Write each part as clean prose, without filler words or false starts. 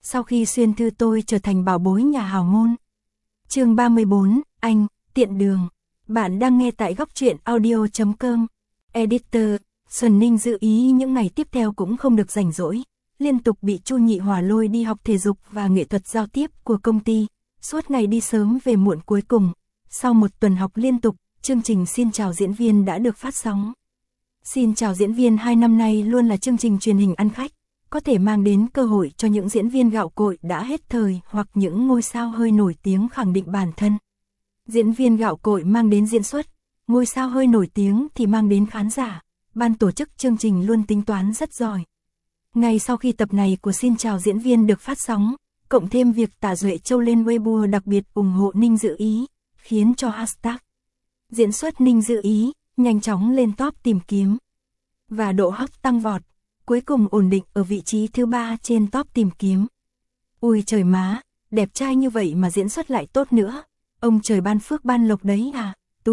sau khi xuyên thư tôi trở thành bảo bối nhà hào môn. Chương 34, anh, tiện đường. Bạn đang nghe tại góc truyện audio.com. Editor, Xuân Ninh dự ý những ngày tiếp theo cũng không được rảnh rỗi, liên tục bị Chu Nhị Hòa lôi đi học thể dục và nghệ thuật giao tiếp của công ty, suốt ngày đi sớm về muộn. Cuối cùng, sau một tuần học liên tục, chương trình Xin chào diễn viên đã được phát sóng. Xin chào diễn viên 2 năm nay luôn là chương trình truyền hình ăn khách, có thể mang đến cơ hội cho những diễn viên gạo cội đã hết thời hoặc những ngôi sao hơi nổi tiếng khẳng định bản thân. Diễn viên gạo cội mang đến diễn xuất, ngôi sao hơi nổi tiếng thì mang đến khán giả. Ban tổ chức chương trình luôn tính toán rất giỏi. Ngay sau khi tập này của Xin chào diễn viên được phát sóng, cộng thêm việc Tạ Duệ Châu lên Weibo đặc biệt ủng hộ Ninh Dự Ý, khiến cho hashtag diễn xuất Ninh Dự Ý nhanh chóng lên top tìm kiếm. Và độ hot tăng vọt, cuối cùng ổn định ở vị trí thứ 3 trên top tìm kiếm. Ui trời má, đẹp trai như vậy mà diễn xuất lại tốt nữa. Ông trời ban phước ban lộc đấy à,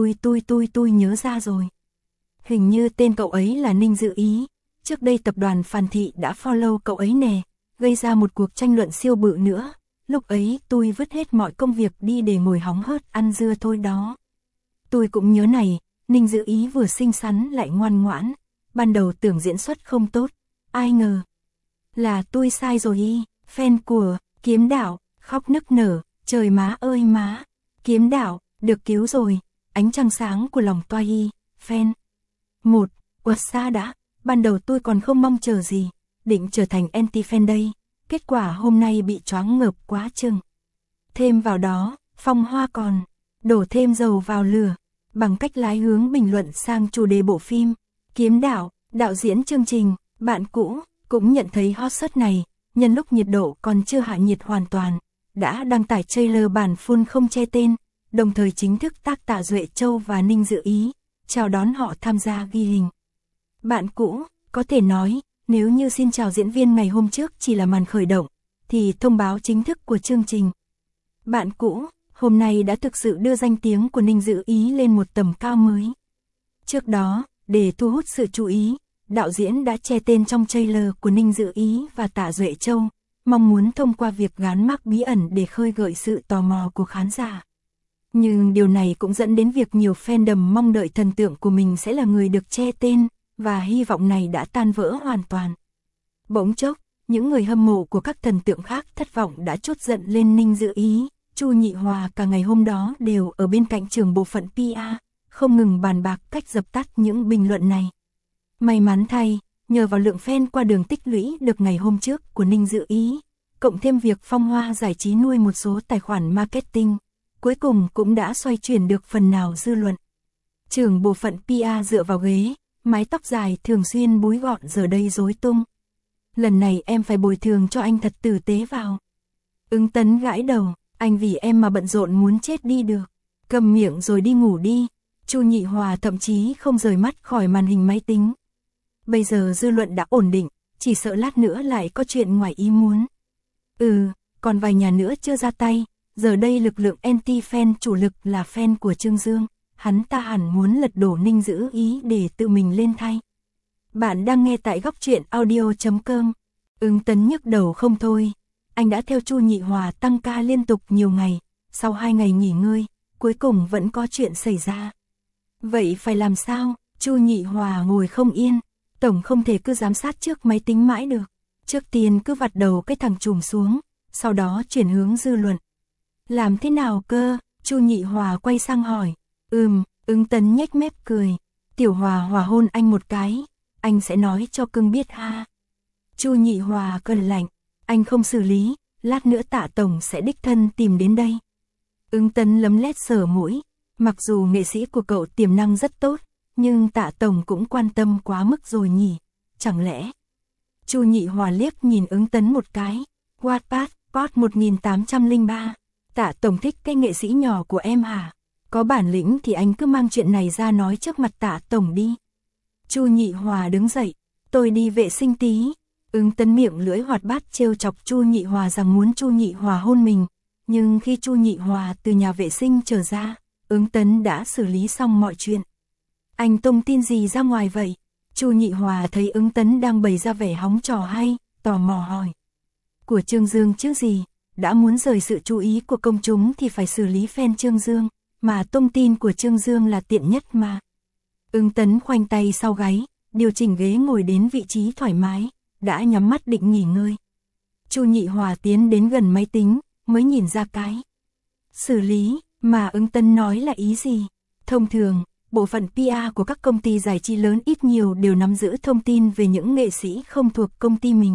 tôi nhớ ra rồi. Hình như tên cậu ấy là Ninh Dự Ý. Trước đây tập đoàn Phàn Thị đã follow cậu ấy nè, gây ra một cuộc tranh luận siêu bự nữa. Lúc ấy tôi vứt hết mọi công việc đi để ngồi hóng hớt ăn dưa thôi đó. Tôi cũng nhớ này, Ninh Dự Ý vừa xinh xắn lại ngoan ngoãn. Ban đầu tưởng diễn xuất không tốt, ai ngờ là tôi sai rồi y. Fan của Kiếm Đạo khóc nức nở, trời má ơi má, Kiếm Đạo được cứu rồi, ánh trăng sáng của lòng toa y. Fan 1, uột xa đã, ban đầu tôi còn không mong chờ gì, định trở thành anti-fan đây, kết quả hôm nay bị choáng ngợp quá chừng. Thêm vào đó, Phong Hoa còn đổ thêm dầu vào lửa, bằng cách lái hướng bình luận sang chủ đề bộ phim. Kiếm Đạo, đạo diễn chương trình, bạn cũ, cũng nhận thấy hot search này, nhân lúc nhiệt độ còn chưa hạ nhiệt hoàn toàn, đã đăng tải trailer bản full không che tên, đồng thời chính thức tag Tạ Duệ Châu và Ninh Dự Ý, chào đón họ tham gia ghi hình. Bạn cũ, có thể nói, nếu như Xin chào diễn viên ngày hôm trước chỉ là màn khởi động, thì thông báo chính thức của chương trình. Bạn cũ, hôm nay đã thực sự đưa danh tiếng của Ninh Dự Ý lên một tầm cao mới. Trước đó, để thu hút sự chú ý, đạo diễn đã che tên trong trailer của Ninh Dự Ý và Tạ Duệ Châu, mong muốn thông qua việc gán mác bí ẩn để khơi gợi sự tò mò của khán giả. Nhưng điều này cũng dẫn đến việc nhiều fandom mong đợi thần tượng của mình sẽ là người được che tên, và hy vọng này đã tan vỡ hoàn toàn. Bỗng chốc, những người hâm mộ của các thần tượng khác thất vọng đã trút giận lên Ninh Dự Ý. Chu Nhị Hòa cả ngày hôm đó đều ở bên cạnh trưởng bộ phận PR, không ngừng bàn bạc cách dập tắt những bình luận này. May mắn thay, nhờ vào lượng fan qua đường tích lũy được ngày hôm trước của Ninh Dự Ý, cộng thêm việc Phong Hoa giải trí nuôi một số tài khoản marketing, cuối cùng cũng đã xoay chuyển được phần nào dư luận. Trưởng bộ phận PR dựa vào ghế, mái tóc dài thường xuyên búi gọn giờ đây rối tung. Lần này em phải bồi thường cho anh thật tử tế vào. Ứng Tấn gãi đầu, anh vì em mà bận rộn muốn chết đi được. Cầm miệng rồi đi ngủ đi. Chu Nhị Hòa thậm chí không rời mắt khỏi màn hình máy tính. Bây giờ dư luận đã ổn định, chỉ sợ lát nữa lại có chuyện ngoài ý muốn. Còn vài nhà nữa chưa ra tay, giờ đây lực lượng anti-fan chủ lực là fan của Trương Dương, hắn ta hẳn muốn lật đổ Ninh Dự Ý để tự mình lên thay. Bạn đang nghe tại góc truyện audio.com. Ứng Tấn nhức đầu không thôi, anh đã theo Chu Nhị Hòa tăng ca liên tục nhiều ngày, sau 2 ngày nghỉ ngơi, cuối cùng vẫn có chuyện xảy ra. Vậy phải làm sao? Chu Nhị Hòa ngồi không yên, tổng không thể cứ giám sát trước máy tính mãi được. Trước tiên cứ vặt đầu cái thằng trùm xuống, sau đó chuyển hướng dư luận. Làm thế nào cơ? Chu Nhị Hòa quay sang hỏi. Ứng Tấn nhếch mép cười. Tiểu Hòa Hòa hôn anh một cái, anh sẽ nói cho cưng biết ha. Chu Nhị Hòa cười lạnh, anh không xử lý, lát nữa Tạ tổng sẽ đích thân tìm đến đây. Ứng Tấn lấm lét sờ mũi, mặc dù nghệ sĩ của cậu tiềm năng rất tốt, nhưng Tạ tổng cũng quan tâm quá mức rồi nhỉ, chẳng lẽ? Chu Nhị Hòa liếc nhìn Ứng Tấn một cái. Wattpad, post 1803. Tạ tổng thích cái nghệ sĩ nhỏ của em hả? Có bản lĩnh thì anh cứ mang chuyện này ra nói trước mặt Tạ tổng đi. Chu Nhị Hòa đứng dậy, tôi đi vệ sinh tí. Ứng Tấn miệng lưỡi hoạt bát trêu chọc Chu Nhị Hòa rằng muốn Chu Nhị Hòa hôn mình, nhưng khi Chu Nhị Hòa từ nhà vệ sinh trở ra, Ứng Tấn đã xử lý xong mọi chuyện. Anh tung tin gì ra ngoài vậy? Chu Nhị Hòa thấy Ứng Tấn đang bày ra vẻ hóng trò hay, tò mò hỏi. của Trương Dương chứ gì, đã muốn rời sự chú ý của công chúng thì phải xử lý fan Trương Dương, mà tung tin của Trương Dương là tiện nhất mà. Ưng Tấn khoanh tay sau gáy, điều chỉnh ghế ngồi đến vị trí thoải mái, đã nhắm mắt định nghỉ ngơi. Chu Nhị Hòa tiến đến gần máy tính, mới nhìn ra cái xử lý mà Ưng Tấn nói là ý gì. Thông thường, bộ phận PR của các công ty giải trí lớn ít nhiều đều nắm giữ thông tin về những nghệ sĩ không thuộc công ty mình.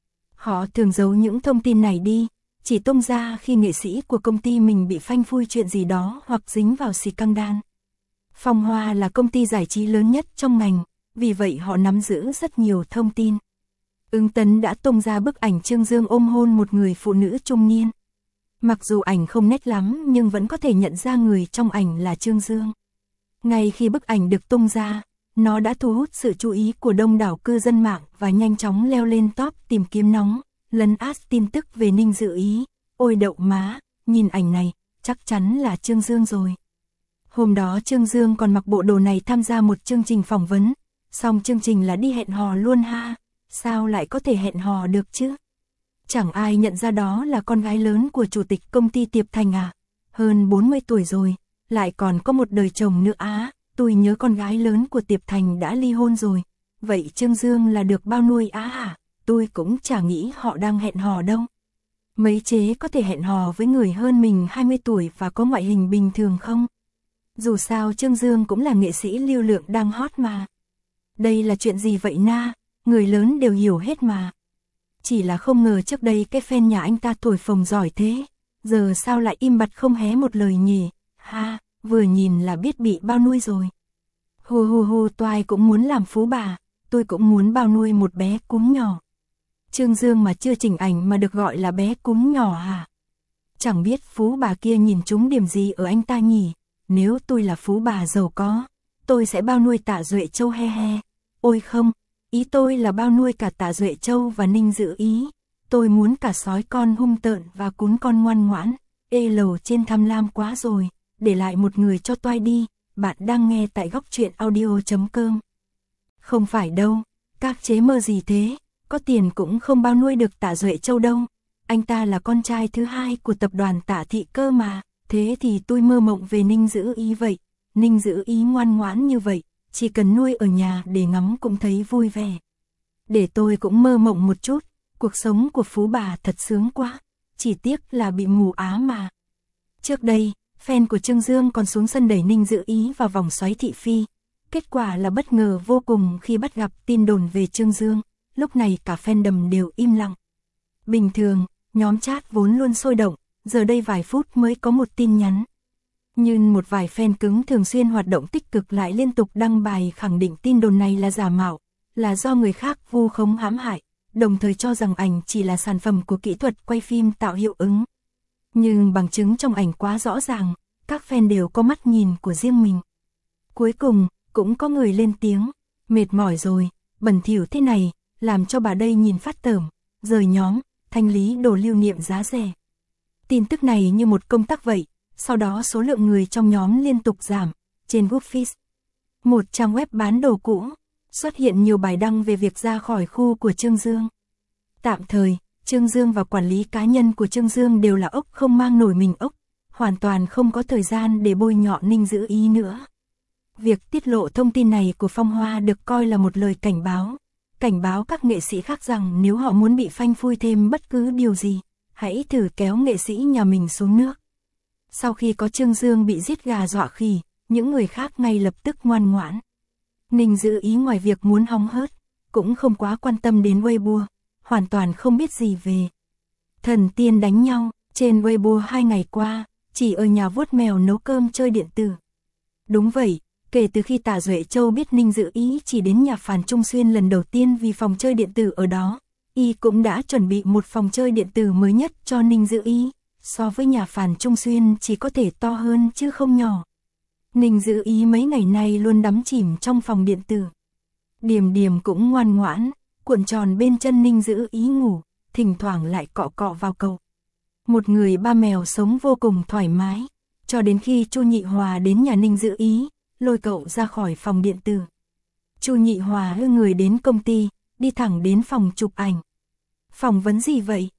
Họ thường giấu những thông tin này đi, chỉ tung ra khi nghệ sĩ của công ty mình bị phanh phui chuyện gì đó hoặc dính vào scandal. Phong Hoa là công ty giải trí lớn nhất trong ngành, vì vậy họ nắm giữ rất nhiều thông tin. Ưng Tấn đã tung ra bức ảnh Trương Dương ôm hôn một người phụ nữ trung niên. Mặc dù ảnh không nét lắm nhưng vẫn có thể nhận ra người trong ảnh là Trương Dương. Ngay khi bức ảnh được tung ra, nó đã thu hút sự chú ý của đông đảo cư dân mạng và nhanh chóng leo lên top tìm kiếm nóng, lấn át tin tức về Ninh Dự Ý. Ôi đậu má, nhìn ảnh này, chắc chắn là Trương Dương rồi. Hôm đó Trương Dương còn mặc bộ đồ này tham gia một chương trình phỏng vấn, xong chương trình là đi hẹn hò luôn ha, sao lại có thể hẹn hò được chứ? Chẳng ai nhận ra đó là con gái lớn của chủ tịch công ty Tiệp Thành à, hơn 40 tuổi rồi, lại còn có một đời chồng nữa á, tôi nhớ con gái lớn của Tiệp Thành đã ly hôn rồi, vậy Trương Dương là được bao nuôi á hả? Tôi cũng chả nghĩ họ đang hẹn hò đâu. Mấy chế có thể hẹn hò với người hơn mình 20 tuổi và có ngoại hình bình thường không? Dù sao Trương Dương cũng là nghệ sĩ lưu lượng đang hot mà. Đây là chuyện gì vậy na, người lớn đều hiểu hết mà. Chỉ là không ngờ trước đây cái fan nhà anh ta thổi phồng giỏi thế, giờ sao lại im bặt không hé một lời nhỉ, ha, vừa nhìn là biết bị bao nuôi rồi. Hù hù hù, toai cũng muốn làm phú bà, tôi cũng muốn bao nuôi một bé cún nhỏ. Trương Dương mà chưa chỉnh ảnh mà được gọi là bé cún nhỏ hả? Chẳng biết phú bà kia nhìn trúng điểm gì ở anh ta nhỉ, nếu tôi là phú bà giàu có, tôi sẽ bao nuôi Tạ Duệ Châu he he. Ôi không, ý tôi là bao nuôi cả Tạ Duệ Châu và Ninh Dự Ý. Tôi muốn cả sói con hung tợn và cún con ngoan ngoãn. Ê lầu trên tham lam quá rồi, để lại một người cho toai đi. Bạn đang nghe tại góc truyện audio.com. Không phải đâu, các chế mơ gì thế, có tiền cũng không bao nuôi được Tạ Duệ Châu đâu. Anh ta là con trai thứ hai của tập đoàn Tạ Thị cơ mà, thế thì tôi mơ mộng về Ninh Dự Ý vậy. Ninh Dự Ý ngoan ngoãn như vậy, chỉ cần nuôi ở nhà để ngắm cũng thấy vui vẻ. Để tôi cũng mơ mộng một chút, cuộc sống của phú bà thật sướng quá, chỉ tiếc là bị mù á mà. Trước đây, fan của Trương Dương còn xuống sân đẩy Ninh Dự Ý vào vòng xoáy thị phi. Kết quả là bất ngờ vô cùng khi bắt gặp tin đồn về Trương Dương, lúc này cả fandom đều im lặng. Bình thường, nhóm chat vốn luôn sôi động, giờ đây vài phút mới có một tin nhắn. Nhưng một vài fan cứng thường xuyên hoạt động tích cực lại liên tục đăng bài khẳng định tin đồn này là giả mạo, là do người khác vu khống hãm hại, đồng thời cho rằng ảnh chỉ là sản phẩm của kỹ thuật quay phim tạo hiệu ứng. Nhưng bằng chứng trong ảnh quá rõ ràng, các fan đều có mắt nhìn của riêng mình. Cuối cùng, cũng có người lên tiếng, mệt mỏi rồi, bẩn thỉu thế này, làm cho bà đây nhìn phát tởm, rời nhóm, thanh lý đồ lưu niệm giá rẻ. Tin tức này như một công tắc vậy, sau đó số lượng người trong nhóm liên tục giảm. Trên Goodreads, một trang web bán đồ cũ, xuất hiện nhiều bài đăng về việc ra khỏi khu của Trương Dương. Tạm thời, Trương Dương và quản lý cá nhân của Trương Dương đều là ốc không mang nổi mình ốc, hoàn toàn không có thời gian để bôi nhọ Ninh Dự Ý nữa. Việc tiết lộ thông tin này của Phong Hoa được coi là một lời cảnh báo các nghệ sĩ khác rằng nếu họ muốn bị phanh phui thêm bất cứ điều gì, hãy thử kéo nghệ sĩ nhà mình xuống nước. Sau khi có Trương Dương bị giết gà dọa khỉ, những người khác ngay lập tức ngoan ngoãn. Ninh Dự Ý ngoài việc muốn hóng hớt, cũng không quá quan tâm đến Weibo, hoàn toàn không biết gì về thần tiên đánh nhau. Trên Weibo 2 ngày qua, chỉ ở nhà vuốt mèo nấu cơm chơi điện tử. Đúng vậy, kể từ khi Tạ Duệ Châu biết Ninh Dự Ý chỉ đến nhà Phàn Trung Xuyên lần đầu tiên vì phòng chơi điện tử ở đó, y cũng đã chuẩn bị một phòng chơi điện tử mới nhất cho Ninh Dự Ý. So với nhà Phàn Trung Xuyên chỉ có thể to hơn chứ không nhỏ. Ninh Dự Ý mấy ngày nay luôn đắm chìm trong phòng điện tử. Điềm Điềm cũng ngoan ngoãn, cuộn tròn bên chân Ninh Dự Ý ngủ, thỉnh thoảng lại cọ cọ vào cậu. Một người ba mèo sống vô cùng thoải mái, cho đến khi Chu Nhị Hòa đến nhà Ninh Dự Ý, lôi cậu ra khỏi phòng điện tử. Chu Nhị Hòa đưa người đến công ty, đi thẳng đến phòng chụp ảnh. Phỏng vấn gì vậy?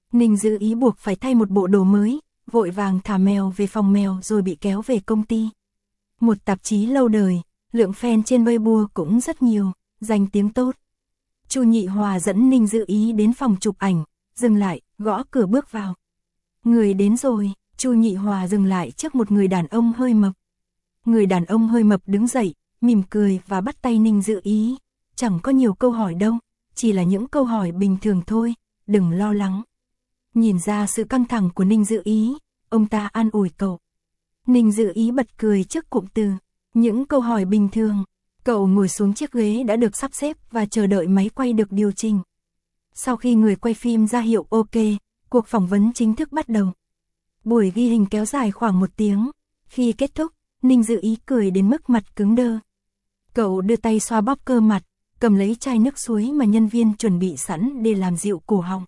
Ninh Dữ Ý buộc phải thay một bộ đồ mới, vội vàng thả mèo về phòng mèo rồi bị kéo về công ty. Một tạp chí lâu đời, lượng fan trên Weibo cũng rất nhiều, danh tiếng tốt. Chu Nhị Hòa dẫn Ninh Dữ Ý đến phòng chụp ảnh, dừng lại, gõ cửa bước vào. Người đến rồi, Chu Nhị Hòa dừng lại trước một người đàn ông hơi mập. Người đàn ông hơi mập đứng dậy, mỉm cười và bắt tay Ninh Dữ Ý. Chẳng có nhiều câu hỏi đâu, chỉ là những câu hỏi bình thường thôi, đừng lo lắng. Nhìn ra sự căng thẳng của Ninh Dữ Ý, ông ta an ủi cậu. Ninh Dữ Ý bật cười trước cụm từ, những câu hỏi bình thường. Cậu ngồi xuống chiếc ghế đã được sắp xếp và chờ đợi máy quay được điều chỉnh. Sau khi người quay phim ra hiệu OK, cuộc phỏng vấn chính thức bắt đầu. Buổi ghi hình kéo dài khoảng 1 tiếng. Khi kết thúc, Ninh Dữ Ý cười đến mức mặt cứng đơ. Cậu đưa tay xoa bóp cơ mặt, cầm lấy chai nước suối mà nhân viên chuẩn bị sẵn để làm dịu cổ họng.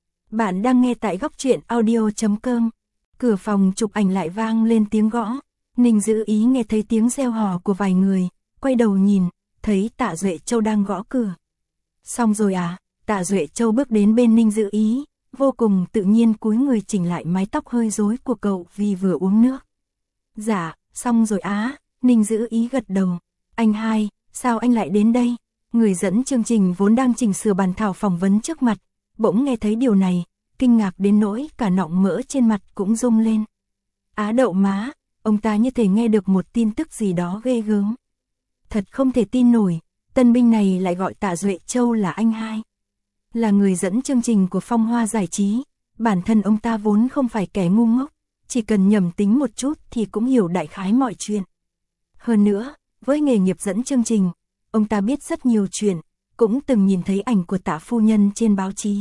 Bạn đang nghe tại góc truyện audio.com. Cửa phòng chụp ảnh lại vang lên tiếng gõ. Ninh Dữ Ý nghe thấy tiếng reo hò của vài người, quay đầu nhìn, thấy Tạ Duệ Châu đang gõ cửa. Xong rồi à? Tạ Duệ Châu bước đến bên Ninh Dữ Ý, vô cùng tự nhiên cúi người chỉnh lại mái tóc hơi rối của cậu vì vừa uống nước. Dạ, xong rồi á, Ninh Dữ Ý gật đầu. Anh hai, sao anh lại đến đây? Người dẫn chương trình vốn đang chỉnh sửa bản thảo phỏng vấn trước mặt, bỗng nghe thấy điều này, kinh ngạc đến nỗi cả nọng mỡ trên mặt cũng rung lên. Á đậu má, ông ta như thể nghe được một tin tức gì đó ghê gớm. Thật không thể tin nổi, tân binh này lại gọi Tạ Duệ Châu là anh hai. Là người dẫn chương trình của Phong Hoa Giải Trí, bản thân ông ta vốn không phải kẻ ngu ngốc, chỉ cần nhầm tính một chút thì cũng hiểu đại khái mọi chuyện. Hơn nữa, với nghề nghiệp dẫn chương trình, ông ta biết rất nhiều chuyện, cũng từng nhìn thấy ảnh của Tạ phu nhân trên báo chí.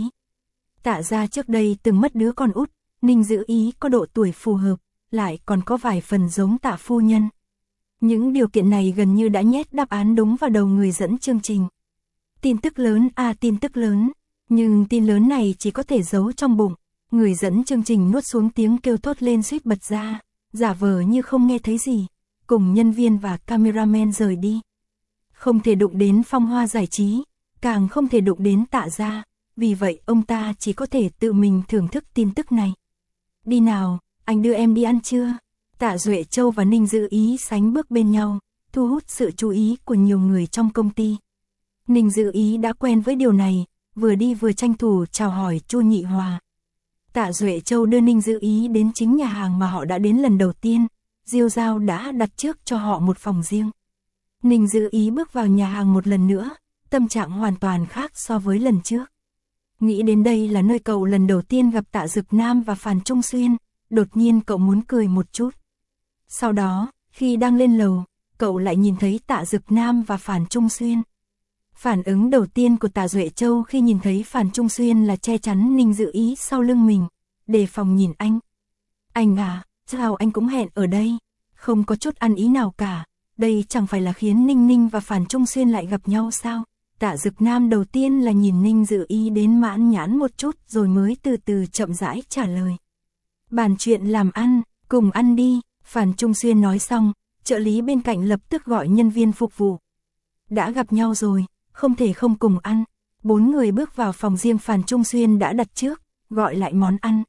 Tạ gia trước đây từng mất đứa con út, Ninh Dữ Ý có độ tuổi phù hợp, lại còn có vài phần giống Tạ phu nhân. Những điều kiện này gần như đã nhét đáp án đúng vào đầu người dẫn chương trình. Tin tức lớn à, tin tức lớn, nhưng tin lớn này chỉ có thể giấu trong bụng. Người dẫn chương trình nuốt xuống tiếng kêu thốt lên suýt bật ra, giả vờ như không nghe thấy gì, cùng nhân viên và cameraman rời đi. Không thể đụng đến Phong Hoa Giải Trí, càng không thể đụng đến Tạ gia, vì vậy ông ta chỉ có thể tự mình thưởng thức tin tức này. Đi nào, anh đưa em đi ăn trưa. Tạ Duệ Châu và Ninh Dữ Ý sánh bước bên nhau, thu hút sự chú ý của nhiều người trong công ty. Ninh Dữ Ý đã quen với điều này, vừa đi vừa tranh thủ chào hỏi Chu Nhị Hòa. Tạ Duệ Châu đưa Ninh Dữ Ý đến chính nhà hàng mà họ đã đến lần đầu tiên, Diêu Giao đã đặt trước cho họ một phòng riêng. Ninh Dữ Ý bước vào nhà hàng một lần nữa, tâm trạng hoàn toàn khác so với lần trước. Nghĩ đến đây là nơi cậu lần đầu tiên gặp Tạ Dực Nam và Phàn Trung Xuyên, đột nhiên cậu muốn cười một chút. Sau đó, khi đang lên lầu, cậu lại nhìn thấy Tạ Dực Nam và Phàn Trung Xuyên. Phản ứng đầu tiên của Tạ Duệ Châu khi nhìn thấy Phàn Trung Xuyên là che chắn Ninh Dữ Ý sau lưng mình, đề phòng nhìn anh. Anh à, sao anh cũng hẹn ở đây? Không có chút ăn ý nào cả, đây chẳng phải là khiến Ninh Ninh và Phàn Trung Xuyên lại gặp nhau sao? Tạ Dực Nam đầu tiên là nhìn Ninh Dữ Ý đến mãn nhãn một chút rồi mới từ từ chậm rãi trả lời. Bàn chuyện làm ăn, cùng ăn đi, Phàn Trung Xuyên nói xong, trợ lý bên cạnh lập tức gọi nhân viên phục vụ. Đã gặp nhau rồi, không thể không cùng ăn. 4 người bước vào phòng riêng Phàn Trung Xuyên đã đặt trước, gọi lại món ăn.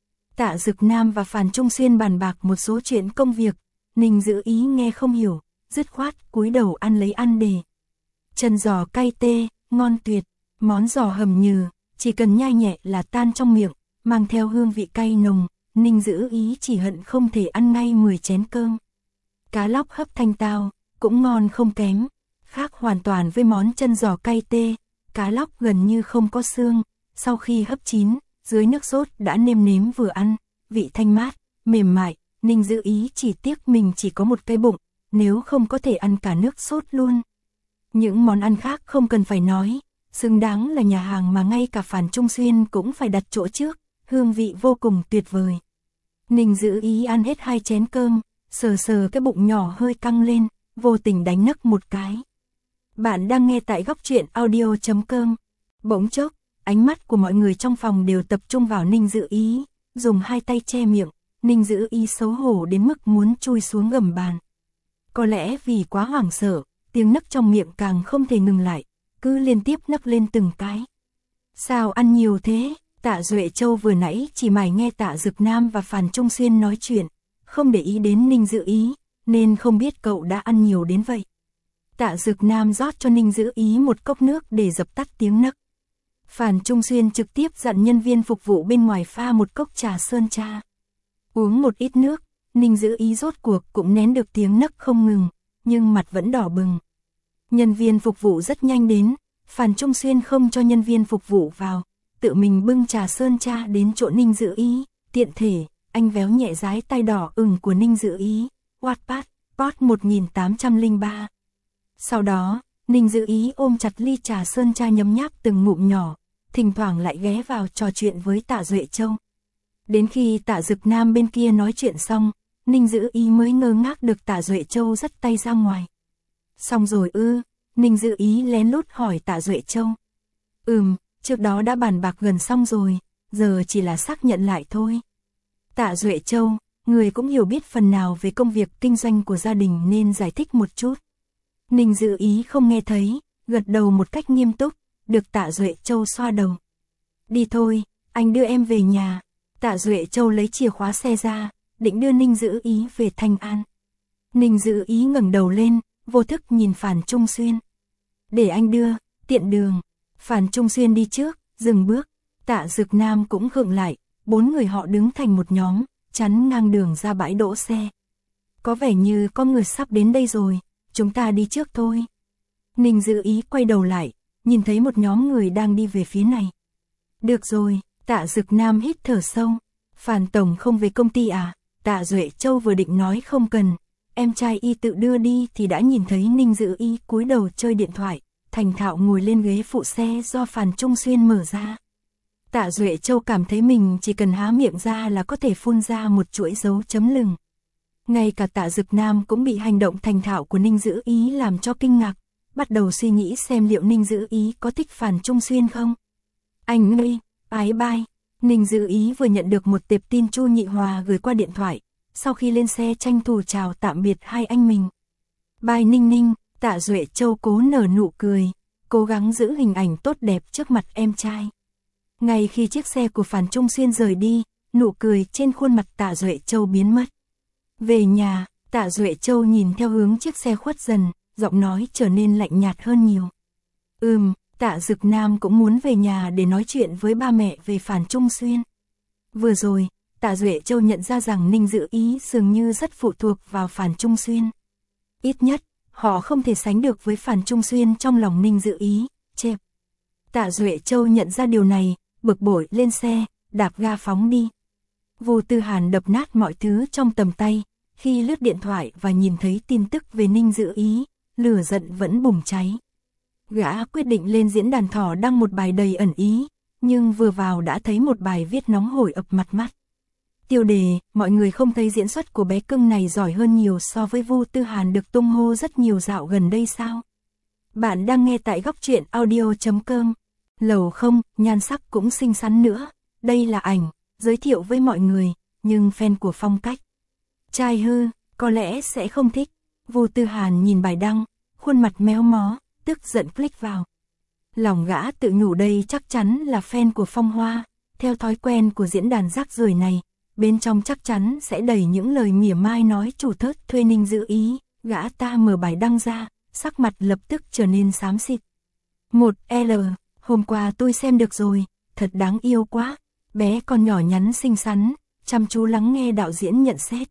Tạ Dực Nam và Phàn Trung Xuyên bàn bạc một số chuyện công việc, Ninh Dữ Ý nghe không hiểu, dứt khoát cúi đầu ăn lấy ăn đề. Chân giò cay tê, ngon tuyệt, món giò hầm nhừ, chỉ cần nhai nhẹ là tan trong miệng, mang theo hương vị cay nồng, Ninh Dữ Ý chỉ hận không thể ăn ngay 10 chén cơm. Cá lóc hấp thanh tao, cũng ngon không kém, khác hoàn toàn với món chân giò cay tê, cá lóc gần như không có xương, sau khi hấp chín, dưới nước sốt đã nêm nếm vừa ăn, vị thanh mát, mềm mại, Ninh Dữ Ý chỉ tiếc mình chỉ có một cái bụng, nếu không có thể ăn cả nước sốt luôn. Những món ăn khác không cần phải nói, xứng đáng là nhà hàng mà ngay cả Phàn Trung Xuyên cũng phải đặt chỗ trước, hương vị vô cùng tuyệt vời. Ninh Dữ Ý ăn hết 2 chén cơm, sờ sờ cái bụng nhỏ hơi căng lên, vô tình đánh nấc một cái. Bạn đang nghe tại góc truyện audio.com. Bỗng chốc, ánh mắt của mọi người trong phòng đều tập trung vào Ninh Dữ Ý, dùng 2 tay che miệng, Ninh Dữ Ý xấu hổ đến mức muốn chui xuống gầm bàn. Có lẽ vì quá hoảng sợ, tiếng nấc trong miệng càng không thể ngừng lại, cứ liên tiếp nấc lên từng cái. Sao ăn nhiều thế? Tạ Duệ Châu vừa nãy chỉ mải nghe Tạ Dực Nam và Phàn Trung Xuyên nói chuyện, không để ý đến Ninh Dự Ý, nên không biết cậu đã ăn nhiều đến vậy. Tạ Dực Nam rót cho Ninh Dự Ý một cốc nước để dập tắt tiếng nấc. Phàn Trung Xuyên trực tiếp dặn nhân viên phục vụ bên ngoài pha một cốc trà sơn cha. Uống một ít nước, Ninh Dự Ý rốt cuộc cũng nén được tiếng nấc không ngừng, nhưng mặt vẫn đỏ bừng. Nhân viên phục vụ rất nhanh đến, Phàn Trung Xuyên không cho nhân viên phục vụ vào, tự mình bưng trà sơn cha đến chỗ Ninh Dự Ý, tiện thể, anh véo nhẹ dái tay đỏ ửng của Ninh Dự Ý, Wattpad, Pod 1803. Sau đó, Ninh Dự Ý ôm chặt ly trà sơn cha nhấm nháp từng ngụm nhỏ, thỉnh thoảng lại ghé vào trò chuyện với Tạ Duệ Châu. Đến khi Tạ Dực Nam bên kia nói chuyện xong, Ninh Dự Ý mới ngơ ngác được Tạ Duệ Châu dắt tay ra ngoài. Xong rồi ư? Ninh Dự Ý lén lút hỏi Tạ Duệ Châu. Trước đó đã bàn bạc gần xong rồi, giờ chỉ là xác nhận lại thôi. Tạ Duệ Châu, người cũng hiểu biết phần nào về công việc kinh doanh của gia đình nên giải thích một chút. Ninh Dự Ý không nghe thấy, gật đầu một cách nghiêm túc, được Tạ Duệ Châu xoa đầu. Đi thôi, anh đưa em về nhà. Tạ Duệ Châu lấy chìa khóa xe ra, định đưa Ninh Dự Ý về Thanh An. Ninh Dự Ý ngẩng đầu lên, vô thức nhìn Phàn Trung Xuyên. Để anh đưa, tiện đường. Phàn Trung Xuyên đi trước, dừng bước. Tạ Dực Nam cũng khựng lại, 4 người họ đứng thành một nhóm, chắn ngang đường ra bãi đỗ xe. Có vẻ như có người sắp đến đây rồi, chúng ta đi trước thôi. Ninh Dự Ý quay đầu lại, nhìn thấy một nhóm người đang đi về phía này. Được rồi, Tạ Dực Nam hít thở sâu. Phàn tổng không về công ty à? Tạ Duệ Châu vừa định nói không cần, em trai y tự đưa đi thì đã nhìn thấy Ninh Dự Ý cúi đầu chơi điện thoại, thành thạo ngồi lên ghế phụ xe do Phàn Trung Xuyên mở ra. Tạ Duệ Châu cảm thấy mình chỉ cần há miệng ra là có thể phun ra một chuỗi dấu chấm lừng. Ngay cả Tạ Dực Nam cũng bị hành động thành thạo của Ninh Dự Ý làm cho kinh ngạc, bắt đầu suy nghĩ xem liệu Ninh Dự Ý có thích Phàn Trung Xuyên không. Anh ơi, ái bai. Ninh Dự Ý vừa nhận được một tệp tin Chu Nhị Hòa gửi qua điện thoại, sau khi lên xe tranh thủ chào tạm biệt hai anh mình. Bye Ninh Ninh. Tạ Duệ Châu cố nở nụ cười, cố gắng giữ hình ảnh tốt đẹp trước mặt em trai. Ngay khi chiếc xe của Phàn Trung Xuyên rời đi, nụ cười trên khuôn mặt Tạ Duệ Châu biến mất. Về nhà, Tạ Duệ Châu nhìn theo hướng chiếc xe khuất dần, giọng nói trở nên lạnh nhạt hơn nhiều. Tạ Dực Nam cũng muốn về nhà để nói chuyện với ba mẹ về Phàn Trung Xuyên. Vừa rồi, Tạ Duệ Châu nhận ra rằng Ninh Dự Ý dường như rất phụ thuộc vào Phàn Trung Xuyên. Ít nhất, họ không thể sánh được với Phàn Trung Xuyên trong lòng Ninh Dự Ý, chẹp. Tạ Duệ Châu nhận ra điều này, bực bội lên xe, đạp ga phóng đi. Vu Tư Hàn đập nát mọi thứ trong tầm tay, khi lướt điện thoại và nhìn thấy tin tức về Ninh Dự Ý, lửa giận vẫn bùng cháy. Gã quyết định lên diễn đàn thỏ đăng một bài đầy ẩn ý, nhưng vừa vào đã thấy một bài viết nóng hổi ập mặt mắt. Tiêu đề, mọi người không thấy diễn xuất của bé cưng này giỏi hơn nhiều so với Vu Tư Hàn được tung hô rất nhiều dạo gần đây sao? Bạn đang nghe tại góc truyện audio.com. Lầu không, nhan sắc cũng xinh xắn nữa. Đây là ảnh, giới thiệu với mọi người, nhưng fan của phong cách trai hư, có lẽ sẽ không thích. Vu Tư Hàn nhìn bài đăng, khuôn mặt méo mó, tức giận click vào. Lòng gã tự nhủ đây chắc chắn là fan của Phong Hoa, theo thói quen của diễn đàn rác rưởi này. Bên trong chắc chắn sẽ đầy những lời mỉa mai nói chủ thớt thuê Ninh Dự Ý, gã ta mở bài đăng ra, sắc mặt lập tức trở nên xám xịt. 1L, hôm qua tôi xem được rồi, thật đáng yêu quá, bé con nhỏ nhắn xinh xắn, chăm chú lắng nghe đạo diễn nhận xét.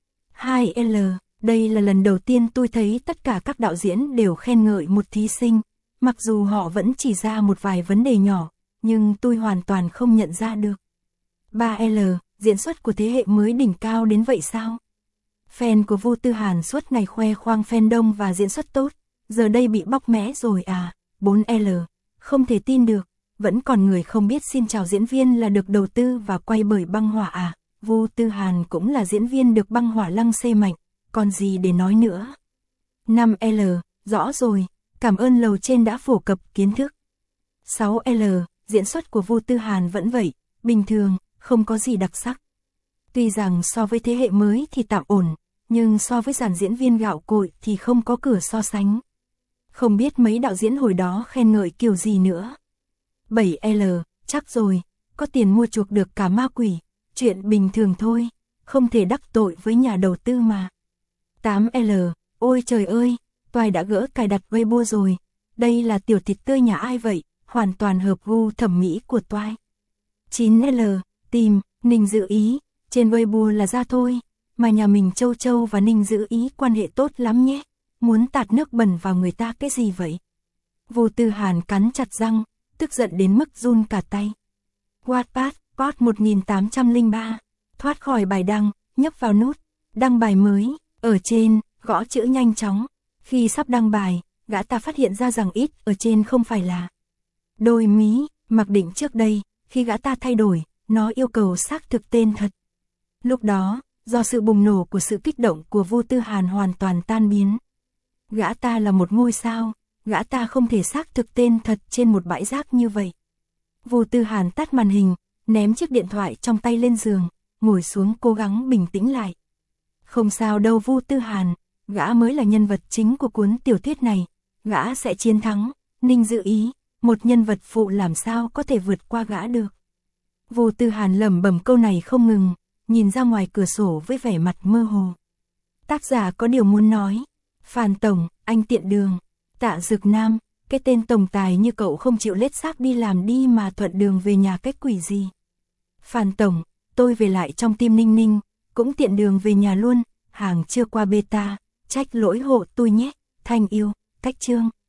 2L, đây là lần đầu tiên tôi thấy tất cả các đạo diễn đều khen ngợi một thí sinh, mặc dù họ vẫn chỉ ra một vài vấn đề nhỏ, nhưng tôi hoàn toàn không nhận ra được. 3L, diễn xuất của thế hệ mới đỉnh cao đến vậy sao? Fan của Vu Tư Hàn suốt ngày khoe khoang fandom và diễn xuất tốt, giờ đây bị bóc mẽ rồi à? 4L, không thể tin được, vẫn còn người không biết Xin Chào Diễn Viên là được đầu tư và quay bởi Băng Hỏa à? Vu Tư Hàn cũng là diễn viên được Băng Hỏa lăng xê mạnh, còn gì để nói nữa? 5L, rõ rồi, cảm ơn lầu trên đã phổ cập kiến thức. 6L, diễn xuất của Vu Tư Hàn vẫn vậy, bình thường, không có gì đặc sắc. Tuy rằng so với thế hệ mới thì tạm ổn, nhưng so với dàn diễn viên gạo cội thì không có cửa so sánh. Không biết mấy đạo diễn hồi đó khen ngợi kiểu gì nữa. 7L, chắc rồi, có tiền mua chuộc được cả ma quỷ, chuyện bình thường thôi, không thể đắc tội với nhà đầu tư mà. 8L, ôi trời ơi, Toài đã gỡ cài đặt Weibo rồi, đây là tiểu thịt tươi nhà ai vậy, hoàn toàn hợp gu thẩm mỹ của Toài. 9L, tìm, Ninh Dự Ý, trên Weibo là ra thôi, mà nhà mình Châu Châu và Ninh Dự Ý quan hệ tốt lắm nhé, muốn tạt nước bẩn vào người ta cái gì vậy? Vô Tư Hàn cắn chặt răng, tức giận đến mức run cả tay. Wattpad, post 1803, thoát khỏi bài đăng, nhấp vào nút, đăng bài mới, ở trên, gõ chữ nhanh chóng. Khi sắp đăng bài, gã ta phát hiện ra rằng ít ở trên không phải là đôi mí, mặc định trước đây, khi gã ta thay đổi, nó yêu cầu xác thực tên thật. Lúc đó, do sự bùng nổ của sự kích động của Vô Tư Hàn hoàn toàn tan biến. Gã ta là một ngôi sao, gã ta không thể xác thực tên thật trên một bãi rác như vậy. Vô Tư Hàn tắt màn hình, ném chiếc điện thoại trong tay lên giường, ngồi xuống cố gắng bình tĩnh lại. Không sao đâu Vô Tư Hàn, gã mới là nhân vật chính của cuốn tiểu thuyết này, gã sẽ chiến thắng, Ninh Dự Ý, một nhân vật phụ làm sao có thể vượt qua gã được. Vô Tư Hàn lẩm bẩm câu này không ngừng, nhìn ra ngoài cửa sổ với vẻ mặt mơ hồ. Tác giả có điều muốn nói, Phan Tổng, anh tiện đường, Tạ Dực Nam, cái tên tổng tài như cậu không chịu lết xác đi làm đi mà thuận đường về nhà cái quỷ gì. Phan Tổng, tôi về lại trong tim Ninh Ninh, cũng tiện đường về nhà luôn, hàng chưa qua beta, trách lỗi hộ tôi nhé, Thanh yêu, cách chương.